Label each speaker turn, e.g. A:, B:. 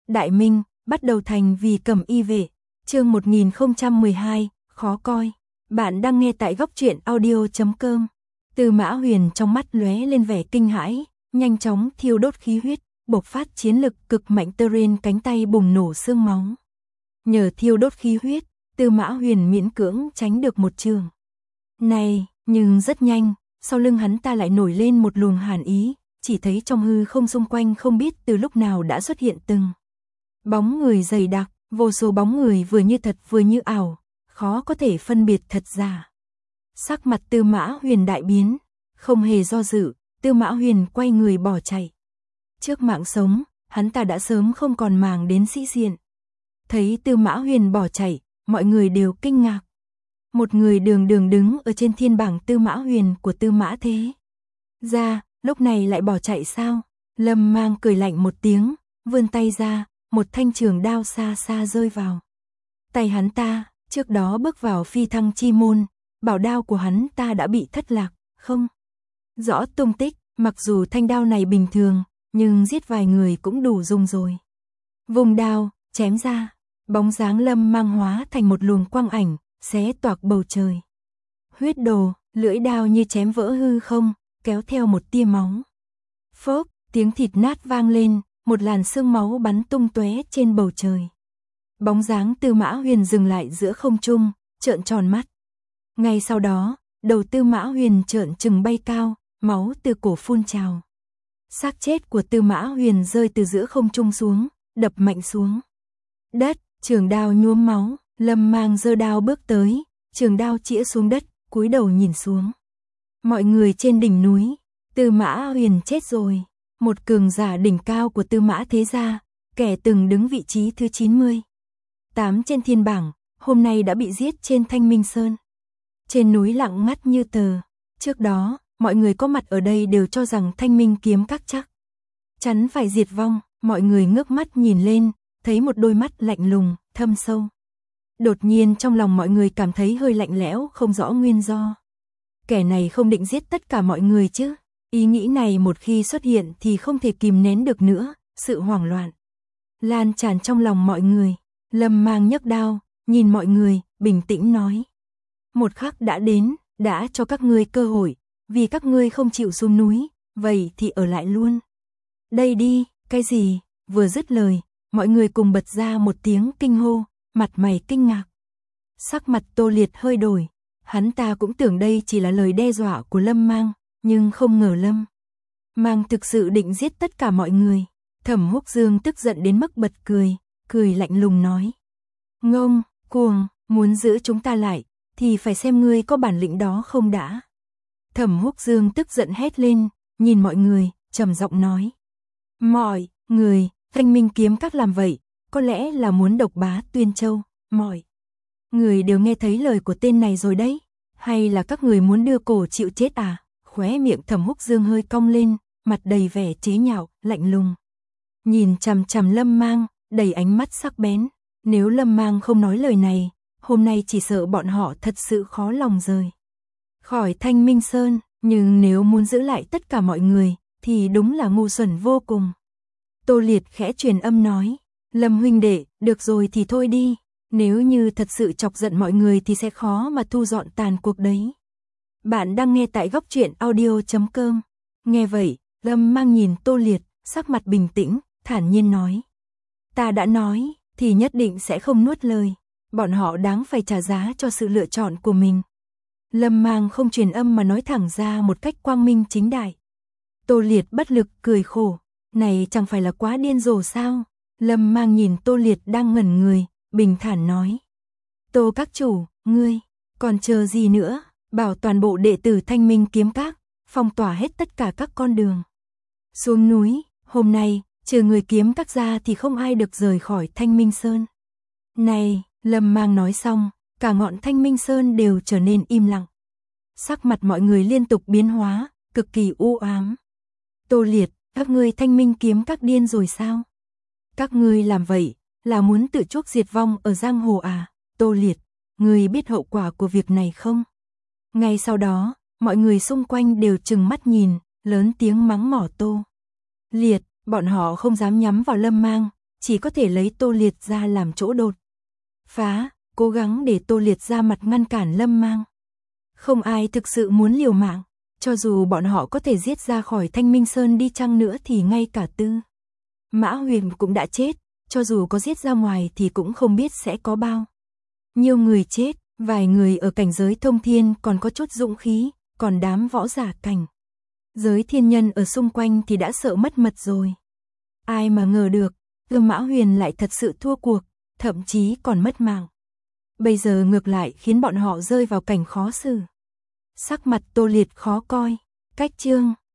A: Đại Minh, bắt đầu thành vì Cẩm Y vệ. Chương 1012, khó coi. Bạn đang nghe tại góc truyện audio.com. Tư Mã Huyền trong mắt lóe lên vẻ kinh hãi, nhanh chóng thiêu đốt khí huyết, bộc phát chiến lực cực mạnh, trên cánh tay bùng nổ xương máu. Nhờ thiêu đốt khí huyết, Tư Mã Huyền miễn cưỡng tránh được một trường này, nhưng rất nhanh, sau lưng hắn ta lại nổi lên một luồng hàn ý, chỉ thấy trong hư không xung quanh không biết từ lúc nào đã xuất hiện từng bóng người dày đặc, vô số bóng người vừa như thật vừa như ảo, khó có thể phân biệt thật giả. Sắc mặt Tư Mã Huyền đại biến, không hề do dự, Tư Mã Huyền quay người bỏ chạy. Trước mạng sống, hắn ta đã sớm không còn màng đến sĩ diện. Thấy Tư Mã Huyền bỏ chạy, mọi người đều kinh ngạc. Một người đường đường đứng ở trên thiên bảng Tư Mã Huyền của Tư Mã Thế gia, lúc này lại bỏ chạy sao? Lâm Mang cười lạnh một tiếng, vươn tay ra, một thanh trường đao xa xa rơi vào tay hắn ta. Trước đó bước vào phi thăng chi môn, bảo đao của hắn ta đã bị thất lạc, không rõ tung tích. Mặc dù thanh đao này bình thường, nhưng giết vài người cũng đủ dùng rồi. Vùng đao, chém ra, bóng dáng Lâm Mang hóa thành một luồng quang ảnh, xé toạc bầu trời. Huyết đồ, lưỡi đao như chém vỡ hư không, kéo theo một tia máu. Phốc, tiếng thịt nát vang lên, một làn sương máu bắn tung tóe trên bầu trời. Bóng dáng Tư Mã Huyền dừng lại giữa không trung, trợn tròn mắt. Ngay sau đó, đầu Tư Mã Huyền trợn trừng bay cao, máu từ cổ phun trào. Xác chết của Tư Mã Huyền rơi từ giữa không trung xuống, đập mạnh xuống đất, trường đao nhuốm máu. Lâm Mang giơ đao bước tới, trường đao chĩa xuống đất, cúi đầu nhìn xuống. Mọi người trên đỉnh núi, Tư Mã Huyền chết rồi. Một cường giả đỉnh cao của Tư Mã Thế gia, kẻ từng đứng vị trí thứ 98 trên thiên bảng, hôm nay đã bị giết trên Thanh Minh Sơn. Trên núi lặng ngắt như tờ. Trước đó, mọi người có mặt ở đây đều cho rằng Thanh Minh kiếm các chắc chắn phải diệt vong. Mọi người ngước mắt nhìn lên, thấy một đôi mắt lạnh lùng, thâm sâu. Đột nhiên trong lòng mọi người cảm thấy hơi lạnh lẽo, không rõ nguyên do. Kẻ này không định giết tất cả mọi người chứ? Ý nghĩ này một khi xuất hiện thì không thể kìm nén được nữa, sự hoảng loạn lan tràn trong lòng mọi người. Lâm Mang nhấc đao, nhìn mọi người, bình tĩnh nói. Một khắc đã đến, đã cho các ngươi cơ hội, vì các ngươi không chịu xuống núi, vậy thì ở lại luôn. Đây đi, cái gì? Vừa dứt lời, mọi người cùng bật ra một tiếng kinh hô, mặt mày kinh ngạc. Sắc mặt Tô Liệt hơi đổi, hắn ta cũng tưởng đây chỉ là lời đe dọa của Lâm Mang, nhưng không ngờ Lâm Mang thực sự định giết tất cả mọi người. Thẩm Húc Dương tức giận đến mức bật cười, cười lạnh lùng nói. Ngông, cuồng, muốn giữ chúng ta lại, thì phải xem ngươi có bản lĩnh đó không đã. Thẩm Húc Dương tức giận hét lên, nhìn mọi người, trầm giọng nói. Mọi người, Thanh Minh kiếm các làm vậy, có lẽ là muốn độc bá Tuyên Châu. Mọi người đều nghe thấy lời của tên này rồi đấy, hay là các người muốn đưa cổ chịu chết à? Khóe miệng Thẩm Húc Dương hơi cong lên, mặt đầy vẻ chế nhạo, lạnh lùng. Nhìn chằm chằm Lâm Mang, đầy ánh mắt sắc bén. Nếu Lâm Mang không nói lời này, hôm nay chỉ sợ bọn họ thật sự khó lòng rời khỏi Thanh Minh Sơn. Nhưng nếu muốn giữ lại tất cả mọi người, thì đúng là ngu xuẩn vô cùng. Tô Liệt khẽ truyền âm nói. Lâm huynh đệ, được rồi thì thôi đi. Nếu như thật sự chọc giận mọi người thì sẽ khó mà thu dọn tàn cuộc đấy. Bạn đang nghe tại góc truyện audio.com. Nghe vậy, Lâm Mang nhìn Tô Liệt, sắc mặt bình tĩnh, thản nhiên nói. Ta đã nói, thì nhất định sẽ không nuốt lời. Bọn họ đáng phải trả giá cho sự lựa chọn của mình. Lâm Mang không truyền âm mà nói thẳng ra một cách quang minh chính đại. Tô Liệt bất lực cười khổ. Này chẳng phải là quá điên rồ sao? Lâm Mang nhìn Tô Liệt đang ngẩn người, bình thản nói. Tô các chủ, ngươi, còn chờ gì nữa? Bảo toàn bộ đệ tử Thanh Minh kiếm các, phong tỏa hết tất cả các con đường xuống núi. Hôm nay, trừ người kiếm các ra thì không ai được rời khỏi Thanh Minh Sơn. Này, Lâm Mang nói xong, cả ngọn Thanh Minh Sơn đều trở nên im lặng. Sắc mặt mọi người liên tục biến hóa, cực kỳ u ám. Tô Liệt, các ngươi Thanh Minh kiếm các điên rồi sao? Các ngươi làm vậy, là muốn tự chuốc diệt vong ở giang hồ à? Tô Liệt, ngươi biết hậu quả của việc này không? Ngay sau đó, mọi người xung quanh đều trừng mắt nhìn, lớn tiếng mắng mỏ Tô Liệt. Bọn họ không dám nhắm vào Lâm Mang, chỉ có thể lấy Tô Liệt ra làm chỗ đột phá, cố gắng để Tô Liệt ra mặt ngăn cản Lâm Mang. Không ai thực sự muốn liều mạng, cho dù bọn họ có thể giết ra khỏi Thanh Minh Sơn đi chăng nữa thì ngay cả Tư Mã Huyền cũng đã chết, cho dù có giết ra ngoài thì cũng không biết sẽ có bao nhiêu người chết, vài người ở cảnh giới thông thiên còn có chút dũng khí, còn đám võ giả cảnh giới thiên nhân ở xung quanh thì đã sợ mất mật rồi. Ai mà ngờ được, Tư Mã Huyền lại thật sự thua cuộc, thậm chí còn mất mạng. Bây giờ ngược lại khiến bọn họ rơi vào cảnh khó xử. Sắc mặt Tô Liệt khó coi, cách chương